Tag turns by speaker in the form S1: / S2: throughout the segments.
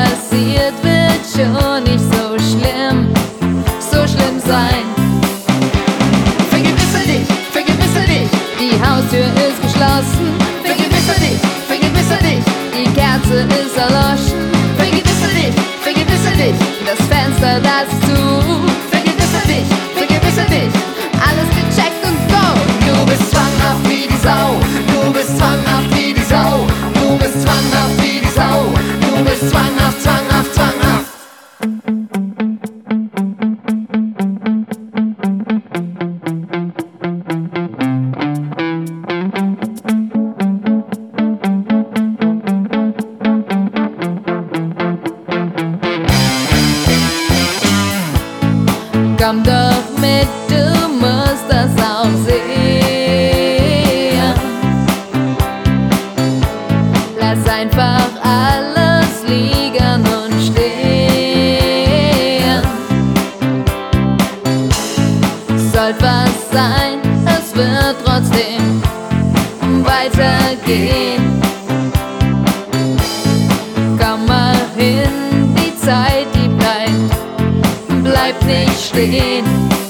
S1: passiert, wird schon nicht so schlimm sein. Vergewisse dich, die Haustür ist geschlossen. Vergewisse dich, die Kerze ist erloschen. Vergewisse dich, das Fenster, das ist zu. Vergewisse dich, alles gecheckt und go. Du bist zwanghaft wie die Sau, du bist zwanghaft wie die Sau, du bist zwanghaft wie die Sau, du bist zwanghaft, zwanghaft, zwanghaft. Komm doch mit, du musst das auch sehen. Lass einfach alles liegen und stehen. Sollte was sein, es wird trotzdem weitergehen. Komm mal hin, die Zeit, die bleibt nicht stehen.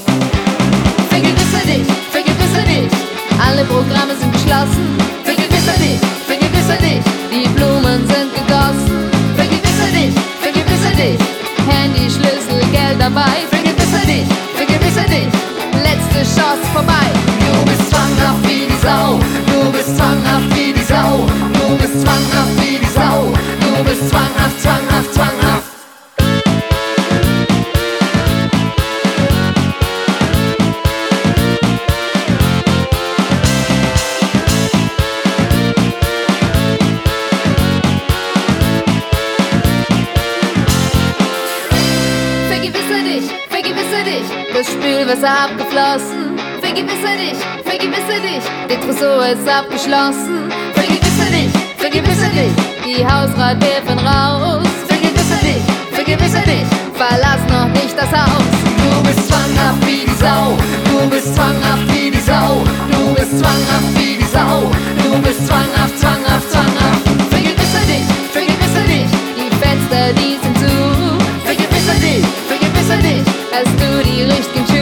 S1: Vergewisse dich, alle Programme sind geschlossen. Vergewisse dich, die Blumen sind gegossen. Vergewisse dich, Handy, Schlüssel, Geld dabei. Vergewisse dich, letzte Chance vorbei. Du bist zwanghaft wie die Sau, du bist zwanghaft wie die Sau, du bist zwanghaft wie die Sau, du bist zwanghaft, zwanghaft, zwanghaft. Vergewisse dich, das Spülwasser abgeflossen. Vergewisse dich, der Tresor ist abgeschlossen. Vergewisse dich, die Hausratwürfen raus. Vergewisse dich, verlass noch nicht das Haus. Du bist zwanghaft wie die Sau, du bist zwanghaft wie die Sau, du bist zwanghaft wie die Sau, du bist zwanghaft, zwanghaft, zwanghaft. Vergewisse dich, die Fenster, die sind zu. Vergewisse dich, hast du die richtigen Schuhe?